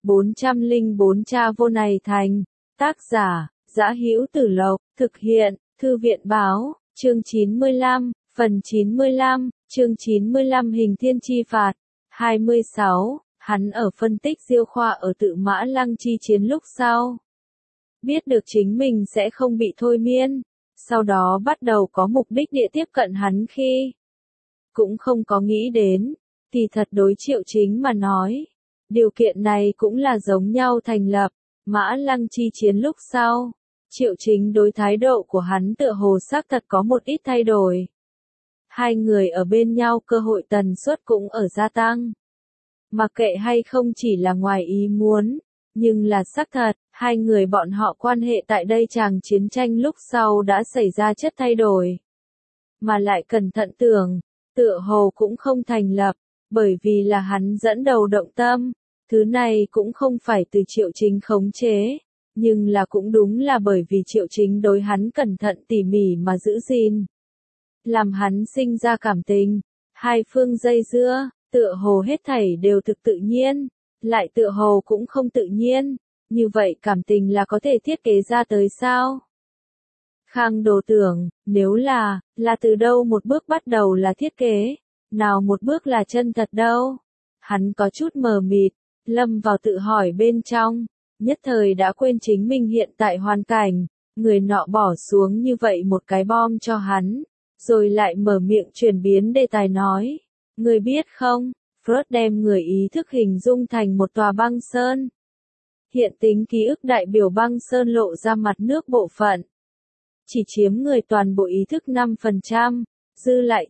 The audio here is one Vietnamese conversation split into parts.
404 Cha vô này thành. Tác giả, Dã Hữu Tử Lộc, thực hiện, Thư viện Báo, chương 95, phần 95, chương 95 Hình Thiên Chi Phạt. 26, hắn ở phân tích Diêu Khoa ở Tự Mã Lăng chi chiến lúc sau. Biết được chính mình sẽ không bị thôi miên, sau đó bắt đầu có mục đích địa tiếp cận hắn khi cũng không có nghĩ đến, thì thật đối Triệu Chính mà nói. Điều kiện này cũng là giống nhau thành lập, Mã Lăng chi chiến lúc sau. Triệu Chính đối thái độ của hắn tựa hồ xác thật có một ít thay đổi. Hai người ở bên nhau cơ hội tần suất cũng ở gia tăng. Mặc kệ hay không chỉ là ngoài ý muốn, nhưng là xác thật, hai người bọn họ quan hệ tại đây chàng chiến tranh lúc sau đã xảy ra chất thay đổi. Mà lại cẩn thận tưởng, tựa hồ cũng không thành lập, bởi vì là hắn dẫn đầu động tâm, thứ này cũng không phải từ Triệu Chính khống chế, nhưng là cũng đúng là bởi vì Triệu Chính đối hắn cẩn thận tỉ mỉ mà giữ gìn. Làm hắn sinh ra cảm tình, hai phương dây dưa, tựa hồ hết thảy đều thực tự nhiên, lại tựa hồ cũng không tự nhiên, như vậy cảm tình là có thể thiết kế ra tới sao? Khang Đồ tưởng, nếu là từ đâu một bước bắt đầu là thiết kế, nào một bước là chân thật đâu? Hắn có chút mờ mịt, lâm vào tự hỏi bên trong, nhất thời đã quên chính mình hiện tại hoàn cảnh, người nọ bỏ xuống như vậy một cái bom cho hắn, rồi lại mở miệng chuyển biến đề tài nói, người biết không, Freud đem người ý thức hình dung thành một tòa băng sơn. Hiện tính ký ức đại biểu băng sơn lộ ra mặt nước bộ phận. Chỉ chiếm người toàn bộ ý thức 5%, dư lại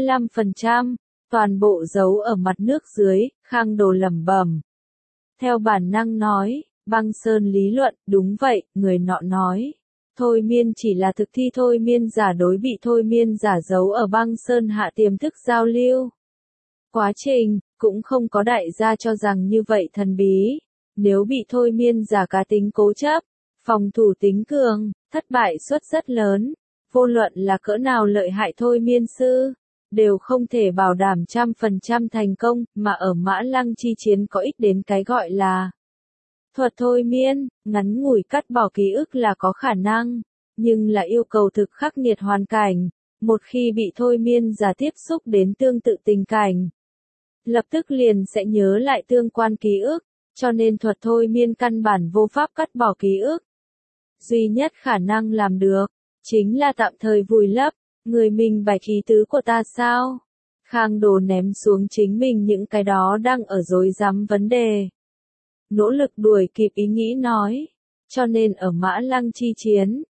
95%, toàn bộ giấu ở mặt nước dưới, Khang Đồ lẩm bẩm. Theo bản năng nói, băng sơn lý luận, đúng vậy, người nọ nói. Thôi miên chỉ là thực thi thôi miên giả đối bị thôi miên giả giấu ở băng sơn hạ tiềm thức giao lưu. Quá trình, cũng không có đại gia cho rằng như vậy thần bí. Nếu bị thôi miên giả cá tính cố chấp, phòng thủ tính cường, thất bại suất rất lớn. Vô luận là cỡ nào lợi hại thôi miên sư, đều không thể bảo đảm 100% thành công, mà ở Mã Lăng chi chiến có ít đến cái gọi là thuật thôi miên, ngắn ngủi cắt bỏ ký ức là có khả năng, nhưng là yêu cầu thực khắc nghiệt hoàn cảnh, một khi bị thôi miên giả tiếp xúc đến tương tự tình cảnh, lập tức liền sẽ nhớ lại tương quan ký ức, cho nên thuật thôi miên căn bản vô pháp cắt bỏ ký ức. Duy nhất khả năng làm được, chính là tạm thời vùi lấp, người mình bạch ý tứ của ta sao? Khang Đồ ném xuống chính mình những cái đó đang ở rối rắm vấn đề. Nỗ lực đuổi kịp ý nghĩ nói, cho nên ở Mã Lăng chi chiến,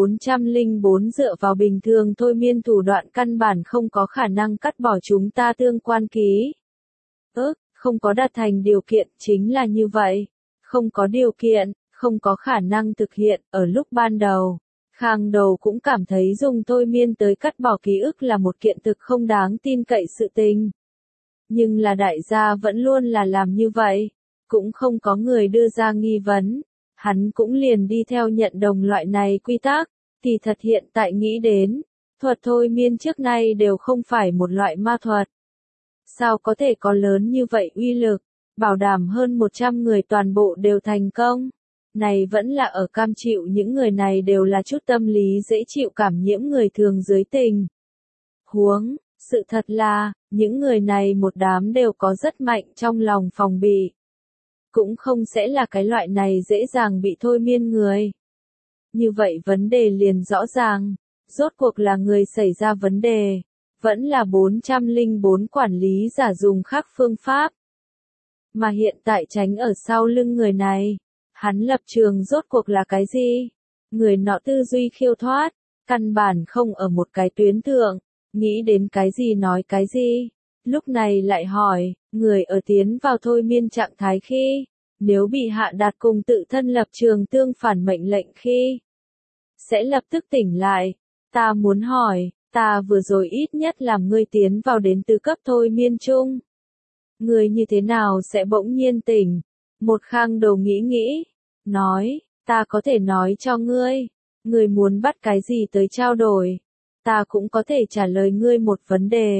404 dựa vào bình thường thôi miên thủ đoạn căn bản không có khả năng cắt bỏ chúng ta tương quan ký. Không có đạt thành điều kiện chính là như vậy. Không có điều kiện, không có khả năng thực hiện, ở lúc ban đầu. Khang Đồ cũng cảm thấy dùng thôi miên tới cắt bỏ ký ức là một kiện thực không đáng tin cậy sự tình. Nhưng là đại gia vẫn luôn là làm như vậy. Cũng không có người đưa ra nghi vấn. Hắn cũng liền đi theo nhận đồng loại này quy tắc. Thì thật hiện tại nghĩ đến, thuật thôi miên trước nay đều không phải một loại ma thuật. Sao có thể có lớn như vậy uy lực, bảo đảm hơn 100 người toàn bộ đều thành công. Này vẫn là ở cam chịu những người này đều là chút tâm lý dễ chịu cảm nhiễm người thường dưới tình huống. Sự thật là, những người này một đám đều có rất mạnh trong lòng phòng bị. Cũng không sẽ là cái loại này dễ dàng bị thôi miên người. Như vậy vấn đề liền rõ ràng, rốt cuộc là người xảy ra vấn đề. Vẫn là 404 quản lý giả dùng khác phương pháp. Mà hiện tại tránh ở sau lưng người này. Hắn lập trường rốt cuộc là cái gì? Người nọ tư duy khiêu thoát, căn bản không ở một cái tuyến thượng, nghĩ đến cái gì nói cái gì. Lúc này lại hỏi, người ở tiến vào thôi miên trạng thái khi, nếu bị hạ đạt cùng tự thân lập trường tương phản mệnh lệnh khi, sẽ lập tức tỉnh lại. Ta muốn hỏi, ta vừa rồi ít nhất làm ngươi tiến vào đến tứ cấp thôi miên chung. Ngươi như thế nào sẽ bỗng nhiên tỉnh? Một Khang Đồ nghĩ, nói, ta có thể nói cho ngươi, ngươi muốn bắt cái gì tới trao đổi. Ta cũng có thể trả lời ngươi một vấn đề.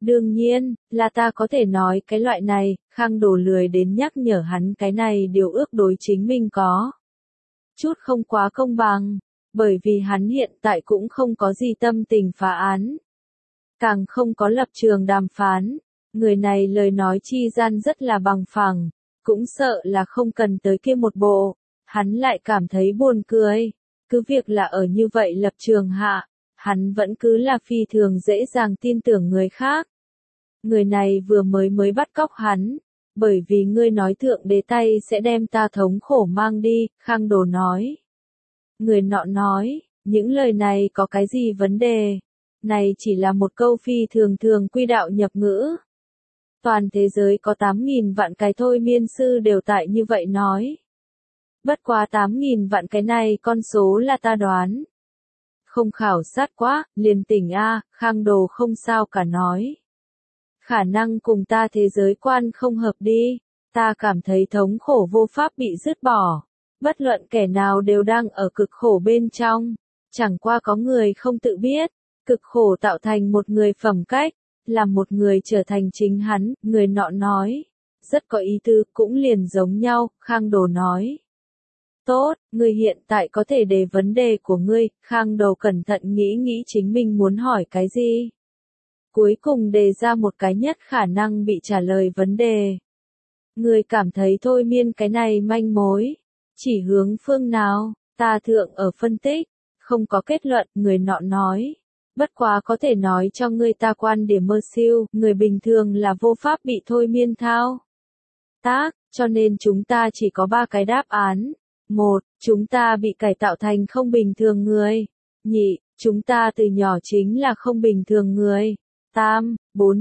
Đương nhiên, là ta có thể nói cái loại này, Khang Đồ lười đến nhắc nhở hắn cái này điều ước đối chính mình có chút không quá công bằng, bởi vì hắn hiện tại cũng không có gì tâm tình phá án, càng không có lập trường đàm phán, người này lời nói chi gian rất là bằng phẳng, cũng sợ là không cần tới kia một bộ, hắn lại cảm thấy buồn cười, cứ việc là ở như vậy lập trường hạ, hắn vẫn cứ là phi thường dễ dàng tin tưởng người khác. Người này vừa mới bắt cóc hắn, bởi vì ngươi nói thượng đế tay sẽ đem ta thống khổ mang đi, Khang Đồ nói. Người nọ nói, những lời này có cái gì vấn đề? Này chỉ là một câu phi thường quy đạo nhập ngữ. Toàn thế giới có 8.000 vạn cái thôi miên sư đều tại như vậy nói. Bất quá 8.000 vạn cái này con số là ta đoán. Không khảo sát quá, liền tỉnh A, Khang Đồ không sao cả nói. Khả năng cùng ta thế giới quan không hợp đi, ta cảm thấy thống khổ vô pháp bị dứt bỏ. Bất luận kẻ nào đều đang ở cực khổ bên trong, chẳng qua có người không tự biết, cực khổ tạo thành một người phẩm cách, làm một người trở thành chính hắn, người nọ nói. Rất có ý tứ, cũng liền giống nhau, Khang Đồ nói. Tốt, ngươi hiện tại có thể đề vấn đề của ngươi, Khang Đồ cẩn thận nghĩ chính mình muốn hỏi cái gì. Cuối cùng đề ra một cái nhất khả năng bị trả lời vấn đề. Ngươi cảm thấy thôi miên cái này manh mối, chỉ hướng phương nào, ta thượng ở phân tích, không có kết luận, người nọ nói. Bất quá có thể nói cho ngươi ta quan điểm mơ siêu, người bình thường là vô pháp bị thôi miên thao tác, cho nên chúng ta chỉ có 3 cái đáp án. 1. Chúng ta bị cải tạo thành không bình thường người. Nhị, chúng ta từ nhỏ chính là không bình thường người. Tam,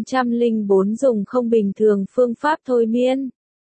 404 dùng không bình thường phương pháp thôi miên.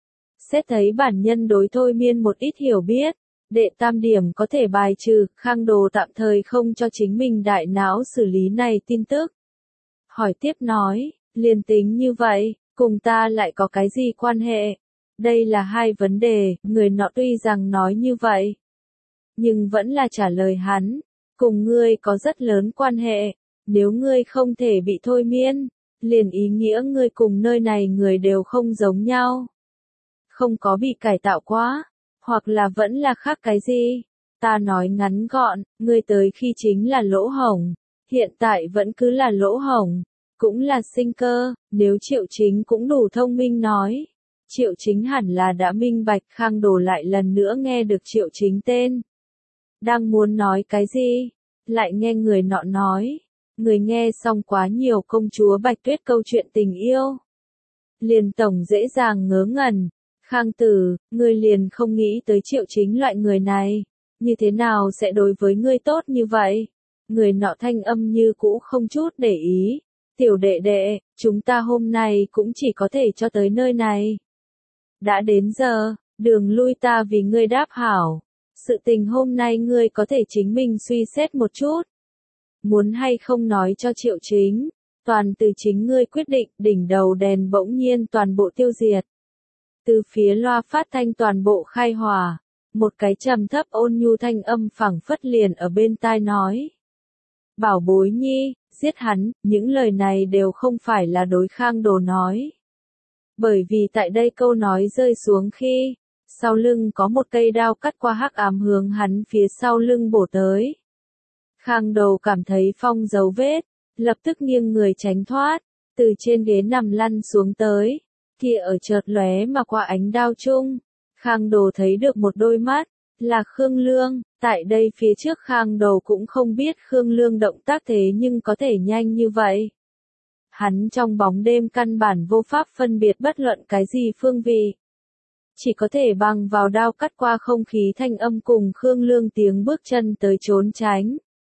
Xét thấy bản nhân đối thôi miên một ít hiểu biết, đệ tam điểm có thể bài trừ, Khang Đồ tạm thời không cho chính mình đại não xử lý này tin tức. Hỏi tiếp nói, liền tính như vậy, cùng ta lại có cái gì quan hệ? Đây là hai vấn đề, người nọ tuy rằng nói như vậy, nhưng vẫn là trả lời hắn, cùng ngươi có rất lớn quan hệ, nếu ngươi không thể bị thôi miên, liền ý nghĩa ngươi cùng nơi này người đều không giống nhau. Không có bị cải tạo quá, hoặc là vẫn là khác cái gì. Ta nói ngắn gọn, ngươi tới khi chính là lỗ hổng, hiện tại vẫn cứ là lỗ hổng, cũng là sinh cơ, nếu Triệu Chính cũng đủ thông minh nói. Triệu Chính hẳn là đã minh bạch, Khang Đồ lại lần nữa nghe được Triệu Chính tên. Đang muốn nói cái gì? Lại nghe người nọ nói. Người nghe xong quá nhiều công chúa Bạch Tuyết câu chuyện tình yêu. Liền tổng dễ dàng ngớ ngẩn. Khang Tử, ngươi liền không nghĩ tới Triệu Chính loại người này. Như thế nào sẽ đối với ngươi tốt như vậy? Người nọ thanh âm như cũ không chút để ý. Tiểu đệ đệ, chúng ta hôm nay cũng chỉ có thể cho tới nơi này. Đã đến giờ, đường lui ta vì ngươi đáp hảo. Sự tình hôm nay ngươi có thể chính mình suy xét một chút. Muốn hay không nói cho Triệu Chính, toàn từ chính ngươi quyết định, đỉnh đầu đèn bỗng nhiên toàn bộ tiêu diệt. Từ phía loa phát thanh toàn bộ khai hỏa, một cái trầm thấp ôn nhu thanh âm phẳng phất liền ở bên tai nói. Bảo bối nhi, giết hắn, những lời này đều không phải là đối Khang Đồ nói. Bởi vì tại đây câu nói rơi xuống khi, sau lưng có một cây đao cắt qua hắc ám hướng hắn phía sau lưng bổ tới. Khang Đồ cảm thấy phong dấu vết, lập tức nghiêng người tránh thoát, từ trên ghế nằm lăn xuống tới, kia ở chợt lóe mà qua ánh đao chung. Khang Đồ thấy được một đôi mắt, là Khương Lương, tại đây phía trước Khang Đồ cũng không biết Khương Lương động tác thế nhưng có thể nhanh như vậy. Hắn trong bóng đêm căn bản vô pháp phân biệt bất luận cái gì phương vị. Chỉ có thể bằng vào đao cắt qua không khí thanh âm cùng Khương Lương tiếng bước chân tới trốn tránh.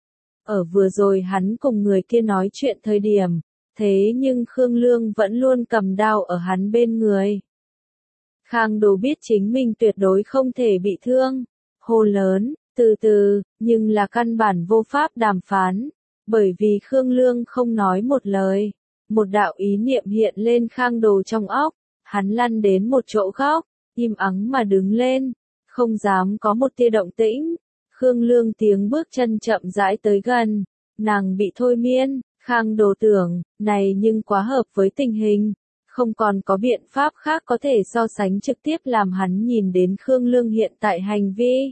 Ở vừa rồi hắn cùng người kia nói chuyện thời điểm, thế nhưng Khương Lương vẫn luôn cầm đao ở hắn bên người. Khang Đồ biết chính mình tuyệt đối không thể bị thương, hô lớn, từ từ, nhưng là căn bản vô pháp đàm phán, bởi vì Khương Lương không nói một lời. Một đạo ý niệm hiện lên Khang Đồ trong óc, hắn lăn đến một chỗ góc, im ắng mà đứng lên, không dám có một tia động tĩnh. Khương Lương tiếng bước chân chậm rãi tới gần, nàng bị thôi miên, Khang Đồ tưởng, này nhưng quá hợp với tình hình, không còn có biện pháp khác có thể so sánh trực tiếp làm hắn nhìn đến Khương Lương hiện tại hành vi.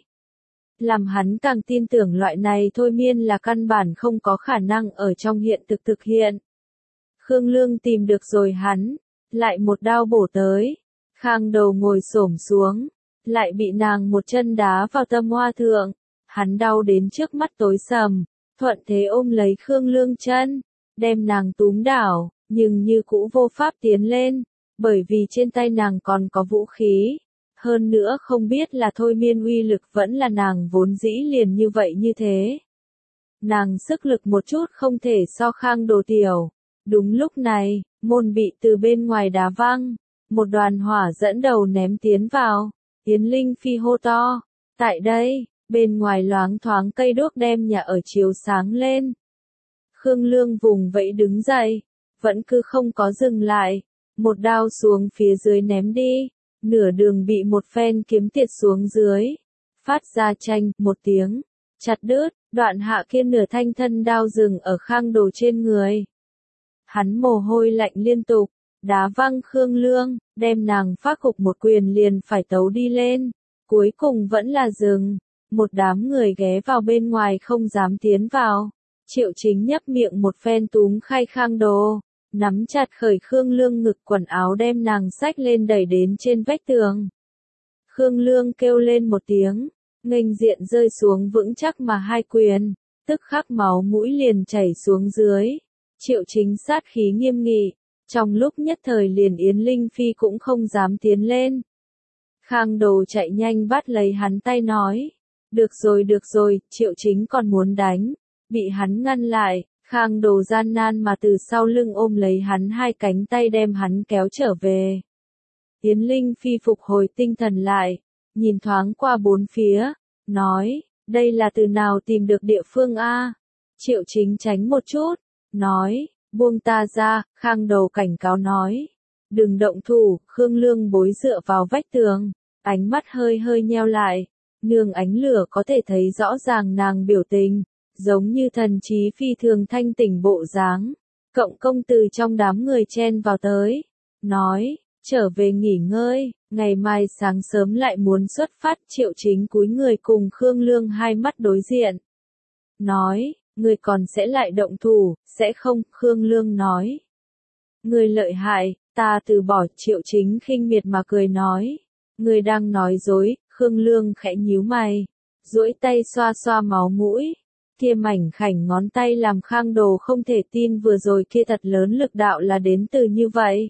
Làm hắn càng tin tưởng loại này thôi miên là căn bản không có khả năng ở trong hiện thực thực hiện. Khương Lương tìm được rồi hắn, lại một đao bổ tới. Khang Đồ ngồi xổm xuống, lại bị nàng một chân đá vào tâm hoa thượng. Hắn đau đến trước mắt tối sầm, thuận thế ôm lấy Khương Lương chân, đem nàng túm đảo, nhưng như cũ vô pháp tiến lên, bởi vì trên tay nàng còn có vũ khí. Hơn nữa không biết là thôi miên uy lực vẫn là nàng vốn dĩ liền như vậy như thế. Nàng sức lực một chút không thể so Khang Đồ tiểu. Đúng lúc này, môn bị từ bên ngoài đá văng, một đoàn hỏa dẫn đầu ném tiến vào. Yến Linh Phi hô to, tại đây, bên ngoài loáng thoáng cây đuốc đem nhà ở chiếu sáng lên. Khương Lương vùng vẫy đứng dậy, vẫn cứ không có dừng lại, một đao xuống phía dưới ném đi, nửa đường bị một phen kiếm tiệt xuống dưới, phát ra chanh một tiếng, chặt đứt, đoạn hạ kia nửa thanh thân đao dừng ở Khang Đồ trên người. Hắn mồ hôi lạnh liên tục, đá văng Khương Lương, đem nàng phát cục một quyền liền phải tấu đi lên, cuối cùng vẫn là dừng, một đám người ghé vào bên ngoài không dám tiến vào. Triệu Chính nhấp miệng một phen túm khay Khang Đồ, nắm chặt khởi Khương Lương ngực quần áo đem nàng xách lên đẩy đến trên vách tường. Khương Lương kêu lên một tiếng, nghênh diện rơi xuống vững chắc mà hai quyền, tức khắc máu mũi liền chảy xuống dưới. Triệu Chính sát khí nghiêm nghị, trong lúc nhất thời liền Yến Linh Phi cũng không dám tiến lên. Khang Đồ chạy nhanh bắt lấy hắn tay nói, được rồi, Triệu Chính còn muốn đánh, bị hắn ngăn lại. Khang Đồ gian nan mà từ sau lưng ôm lấy hắn hai cánh tay đem hắn kéo trở về. Yến Linh Phi phục hồi tinh thần lại, nhìn thoáng qua bốn phía, nói, đây là từ nào tìm được địa phương a? Triệu Chính tránh một chút, nói, buông ta ra. Khang Đồ cảnh cáo nói, đừng động thủ. Khương Lương bối dựa vào vách tường, ánh mắt hơi hơi nheo lại, nương ánh lửa có thể thấy rõ ràng nàng biểu tình, giống như thần trí phi thường thanh tỉnh bộ dáng. Cộng công từ trong đám người chen vào tới, nói, trở về nghỉ ngơi, ngày mai sáng sớm lại muốn xuất phát. Triệu Chính cúi người cùng Khương Lương hai mắt đối diện, nói, người còn sẽ lại động thủ, sẽ không? Khương Lương nói, người lợi hại, ta từ bỏ. Triệu Chính khinh miệt mà cười nói, người đang nói dối. Khương Lương khẽ nhíu mày, duỗi tay xoa xoa máu mũi. Kia mảnh khảnh ngón tay làm Khang Đồ không thể tin vừa rồi kia thật lớn lực đạo là đến từ như vậy.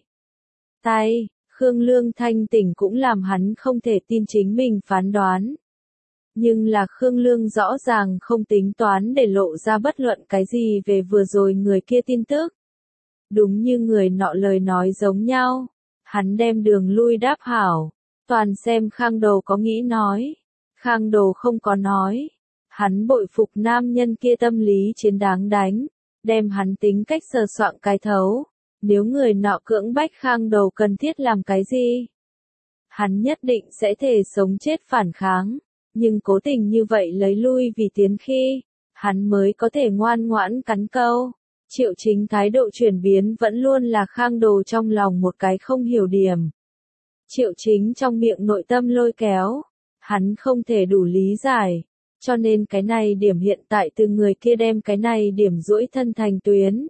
Tay, Khương Lương thanh tỉnh cũng làm hắn không thể tin chính mình phán đoán. Nhưng là Khương Lương rõ ràng không tính toán để lộ ra bất luận cái gì về vừa rồi người kia tin tức. Đúng như người nọ lời nói giống nhau, hắn đem đường lui đáp hảo, toàn xem Khang Đồ có nghĩ nói. Khang Đồ không có nói. Hắn bội phục nam nhân kia tâm lý chiến đáng đánh, đem hắn tính cách sờ soạng cái thấu. Nếu người nọ cưỡng bách Khang Đồ cần thiết làm cái gì, hắn nhất định sẽ thể sống chết phản kháng, nhưng cố tình như vậy lấy lui vì tiến khi, hắn mới có thể ngoan ngoãn cắn câu. Triệu Chính thái độ chuyển biến vẫn luôn là Khang Đồ trong lòng một cái không hiểu điểm. Triệu Chính trong miệng nội tâm lôi kéo, hắn không thể đủ lý giải. Cho nên cái này điểm hiện tại từ người kia đem cái này điểm duỗi thân thành tuyến.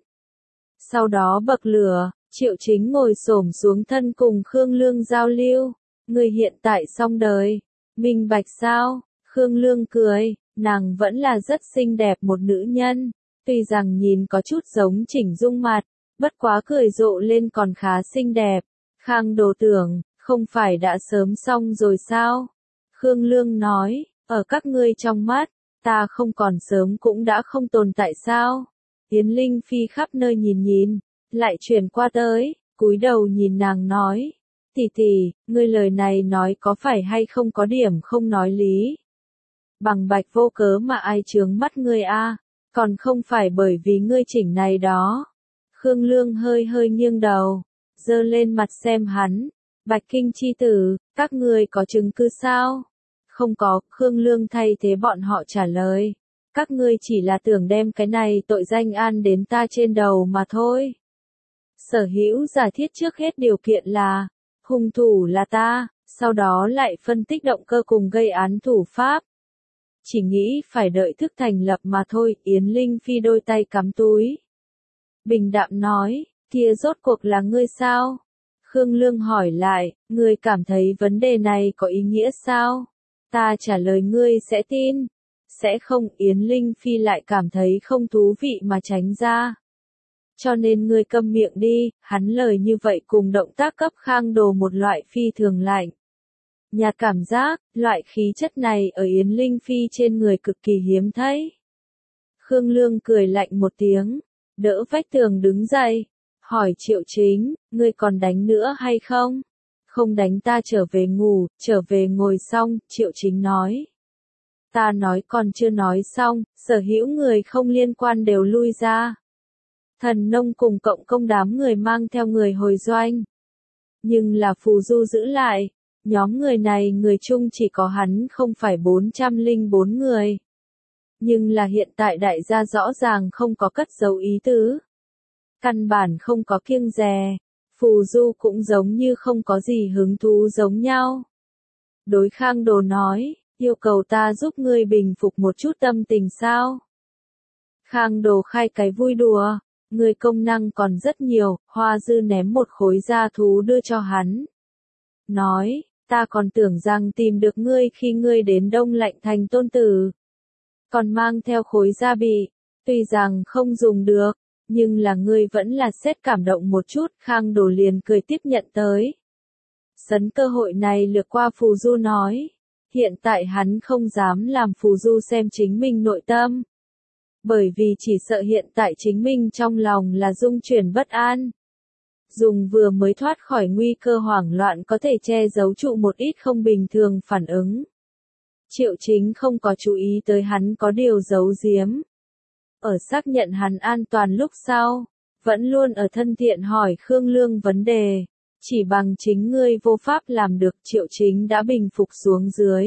Sau đó bậc lửa, Triệu Chính ngồi xổm xuống thân cùng Khương Lương giao lưu. Người hiện tại xong đời, minh bạch sao? Khương Lương cười, nàng vẫn là rất xinh đẹp một nữ nhân, tuy rằng nhìn có chút giống Chỉnh Dung mặt, bất quá cười rộ lên còn khá xinh đẹp. Khang Đồ tưởng, không phải đã sớm xong rồi sao? Khương Lương nói, ở các ngươi trong mắt, ta không còn sớm cũng đã không tồn tại sao? Yến Linh Phi khắp nơi nhìn nhìn, lại chuyển qua tới, cúi đầu nhìn nàng nói, tỷ tỷ, ngươi lời này nói có phải hay không có điểm không nói lý? Bằng bạch vô cớ mà ai chướng mắt ngươi a? Còn không phải bởi vì ngươi chỉnh này đó. Khương Lương hơi hơi nghiêng đầu, giơ lên mặt xem hắn, Bạch Kinh chi tử, các ngươi có chứng cứ sao? Không có. Khương Lương thay thế bọn họ trả lời. Các ngươi chỉ là tưởng đem cái này tội danh an đến ta trên đầu mà thôi. Sở hữu giả thiết trước hết điều kiện là, hung thủ là ta, sau đó lại phân tích động cơ cùng gây án thủ pháp. Chỉ nghĩ phải đợi thức thành lập mà thôi, Yến Linh Phi đôi tay cắm túi. Bình đạm nói, kia rốt cuộc là ngươi sao? Khương Lương hỏi lại, ngươi cảm thấy vấn đề này có ý nghĩa sao? Ta trả lời ngươi sẽ tin. Sẽ không, Yến Linh Phi lại cảm thấy không thú vị mà tránh ra. Cho nên ngươi câm miệng đi, hắn lời như vậy cùng động tác cấp Khang Đồ một loại phi thường lạnh. Nhạt cảm giác, loại khí chất này ở Yến Linh Phi trên người cực kỳ hiếm thấy. Khương Lương cười lạnh một tiếng, đỡ vách tường đứng dậy, hỏi Triệu Chính, ngươi còn đánh nữa hay không? Không đánh ta trở về ngủ, trở về ngồi xong, Triệu Chính nói. Ta nói còn chưa nói xong, sở hữu người không liên quan đều lui ra. Thần nông cùng cộng công đám người mang theo người hồi doanh. Nhưng là Phù Du giữ lại, nhóm người này người chung chỉ có hắn không phải 404 người. Nhưng là hiện tại đại gia rõ ràng không có cất giấu ý tứ. Căn bản không có kiêng dè, Phù Du cũng giống như không có gì hứng thú giống nhau. Đối Khang Đồ nói, yêu cầu ta giúp ngươi bình phục một chút tâm tình sao? Khang Đồ khai cái vui đùa, ngươi công năng còn rất nhiều, Hoa Dư ném một khối da thú đưa cho hắn. Nói, ta còn tưởng rằng tìm được ngươi khi ngươi đến Đông Lạnh Thành tôn tử. Còn mang theo khối da bị, tuy rằng không dùng được, nhưng là ngươi vẫn là xét cảm động một chút, Khang Đồ liền cười tiếp nhận tới. Sấn cơ hội này lược qua Phù Du nói, hiện tại hắn không dám làm Phù Du xem chính mình nội tâm. Bởi vì chỉ sợ hiện tại chính mình trong lòng là dung chuyển bất an. Dùng vừa mới thoát khỏi nguy cơ hoảng loạn có thể che giấu trụ một ít không bình thường phản ứng. Triệu Chính không có chú ý tới hắn có điều giấu giếm. Ở xác nhận hắn an toàn lúc sau, vẫn luôn ở thân thiện hỏi Khương Lương vấn đề. Chỉ bằng chính ngươi vô pháp làm được, Triệu Chính đã bình phục xuống dưới.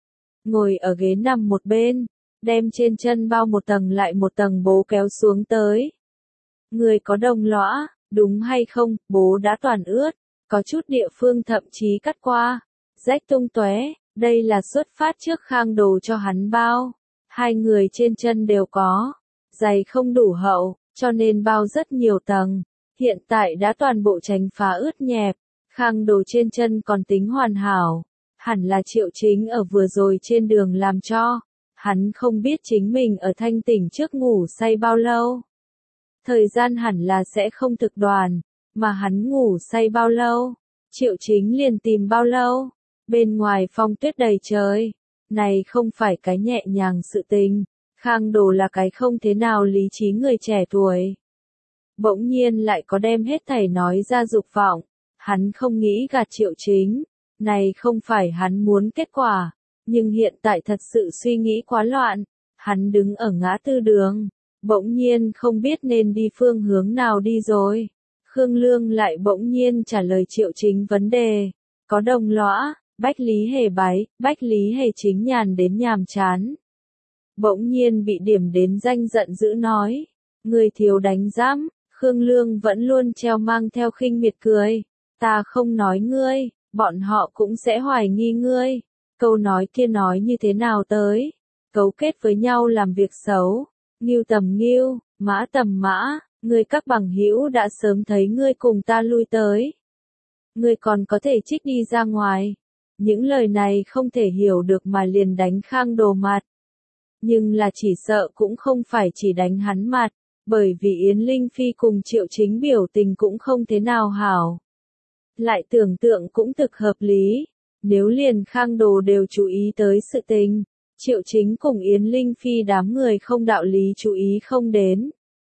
Ngồi ở ghế nằm một bên, đem trên chân bao một tầng lại một tầng bố kéo xuống tới. Ngươi có đồng lõa, đúng hay không, bố đã toàn ướt, có chút địa phương thậm chí cắt qua, rách tung tóe, đây là xuất phát trước Khang Đồ cho hắn bao. Hai người trên chân đều có, giày không đủ hậu, cho nên bao rất nhiều tầng. Hiện tại đã toàn bộ tránh phá ướt nhẹp, Khang Đồ trên chân còn tính hoàn hảo, hẳn là Triệu Chính ở vừa rồi trên đường làm cho, hắn không biết chính mình ở thanh tỉnh trước ngủ say bao lâu. Thời gian hẳn là sẽ không thực đoàn, mà hắn ngủ say bao lâu, Triệu Chính liền tìm bao lâu, bên ngoài phong tuyết đầy trời, này không phải cái nhẹ nhàng sự tình, Khang Đồ là cái không thế nào lý trí người trẻ tuổi. Bỗng nhiên lại có đem hết thảy nói ra dục vọng, hắn không nghĩ gạt Triệu Chính, này không phải hắn muốn kết quả, nhưng hiện tại thật sự suy nghĩ quá loạn, hắn đứng ở ngã tư đường, bỗng nhiên không biết nên đi phương hướng nào đi rồi. Khương Lương lại bỗng nhiên trả lời Triệu Chính vấn đề, có đồng lõa, Bách Lý Hề bái, Bách Lý Hề chính nhàn đến nhàm chán. Bỗng nhiên bị điểm đến danh giận dữ nói, người thiếu đánh giám. Khương Lương vẫn luôn treo mang theo khinh miệt cười, ta không nói ngươi, bọn họ cũng sẽ hoài nghi ngươi. Câu nói kia nói như thế nào tới? Cấu kết với nhau làm việc xấu, ngưu tầm ngưu, mã tầm mã, ngươi các bằng hữu đã sớm thấy ngươi cùng ta lui tới. Ngươi còn có thể trích đi ra ngoài. Những lời này không thể hiểu được mà liền đánh Khang Đồ mặt. Nhưng là chỉ sợ cũng không phải chỉ đánh hắn mặt. Bởi vì Yến Linh Phi cùng Triệu Chính biểu tình cũng không thế nào hảo. Lại tưởng tượng cũng thực hợp lý. Nếu liền Khang Đồ đều chú ý tới sự tình, Triệu Chính cùng Yến Linh Phi đám người không đạo lý chú ý không đến.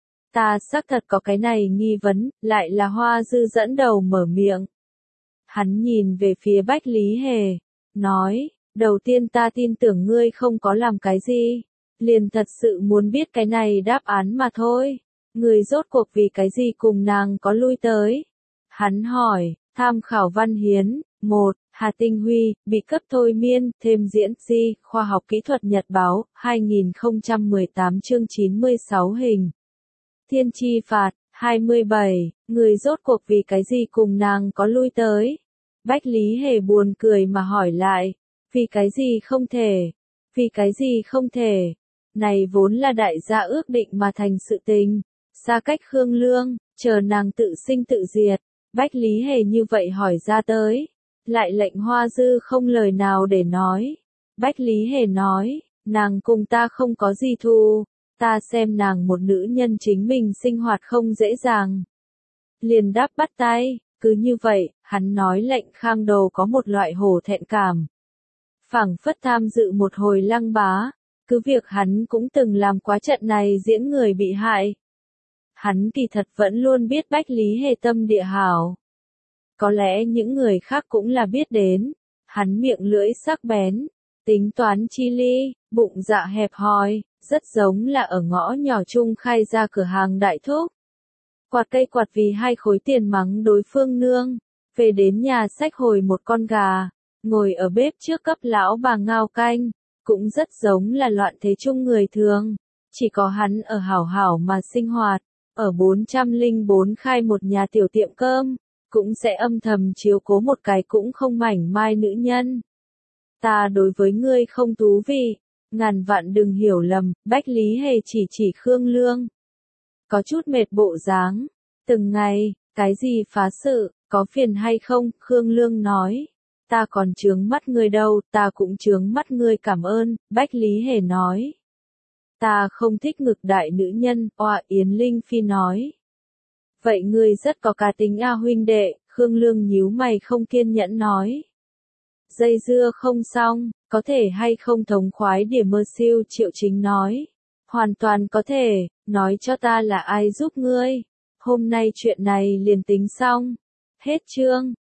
Ta xác thật có cái này nghi vấn, lại là Hoa Dư dẫn đầu mở miệng. Hắn nhìn về phía Bách Lý Hề, nói, đầu tiên ta tin tưởng ngươi không có làm cái gì. Liền thật sự muốn biết cái này đáp án mà thôi. Người rốt cuộc vì cái gì cùng nàng có lui tới? Hắn hỏi, tham khảo văn hiến, 1, Hà Tinh Huy, bị cấp thôi miên, thêm diễn di, khoa học kỹ thuật Nhật báo, 2018 chương 96 hình. Thiên chi phạt, 27, người rốt cuộc vì cái gì cùng nàng có lui tới. Bách Lý Hề buồn cười mà hỏi lại, vì cái gì không thể, vì cái gì không thể. Này vốn là đại gia ước định mà thành sự tình, xa cách Khương Lương, chờ nàng tự sinh tự diệt. Bách Lý Hề như vậy hỏi ra tới, lại lệnh Hoa Dư không lời nào để nói. Bách Lý Hề nói, nàng cùng ta không có gì thù, ta xem nàng một nữ nhân chính mình sinh hoạt không dễ dàng. Liền đáp bắt tay, cứ như vậy, hắn nói lệnh Khang Đồ có một loại hổ thẹn cảm. Phảng phất tham dự một hồi lăng bá, cứ việc hắn cũng từng làm quá trận này diễn người bị hại. Hắn kỳ thật vẫn luôn biết Bách Lý Hề tâm địa hảo. Có lẽ những người khác cũng là biết đến, hắn miệng lưỡi sắc bén, tính toán chi ly, bụng dạ hẹp hòi, rất giống là ở ngõ nhỏ chung khai ra cửa hàng đại thúc. Quạt cây quạt vì 2 khối tiền mắng đối phương nương, về đến nhà xách hồi một con gà, ngồi ở bếp trước cấp lão bà ngao canh, cũng rất giống là loạn thế chung người thường, chỉ có hắn ở hảo hảo mà sinh hoạt, ở 404 khai một nhà tiểu tiệm cơm, cũng sẽ âm thầm chiếu cố một cái cũng không mảnh mai nữ nhân. Ta đối với ngươi không thú vị, ngàn vạn đừng hiểu lầm, Bách Lý Hề chỉ Khương Lương. Có chút mệt bộ dáng, từng ngày, cái gì phá sự, có phiền hay không, Khương Lương nói. Ta còn chướng mắt ngươi đâu, ta cũng chướng mắt ngươi cảm ơn, Bách Lý Hề nói. Ta không thích ngực đại nữ nhân, oa Yến Linh Phi nói. Vậy ngươi rất có cá tính huynh đệ, Khương Lương nhíu mày không kiên nhẫn nói. Dây dưa không xong, có thể hay không thống khoái điểm mơ siêu Triệu Chính nói. Hoàn toàn có thể, nói cho ta là ai giúp ngươi. Hôm nay chuyện này liền tính xong. Hết chương.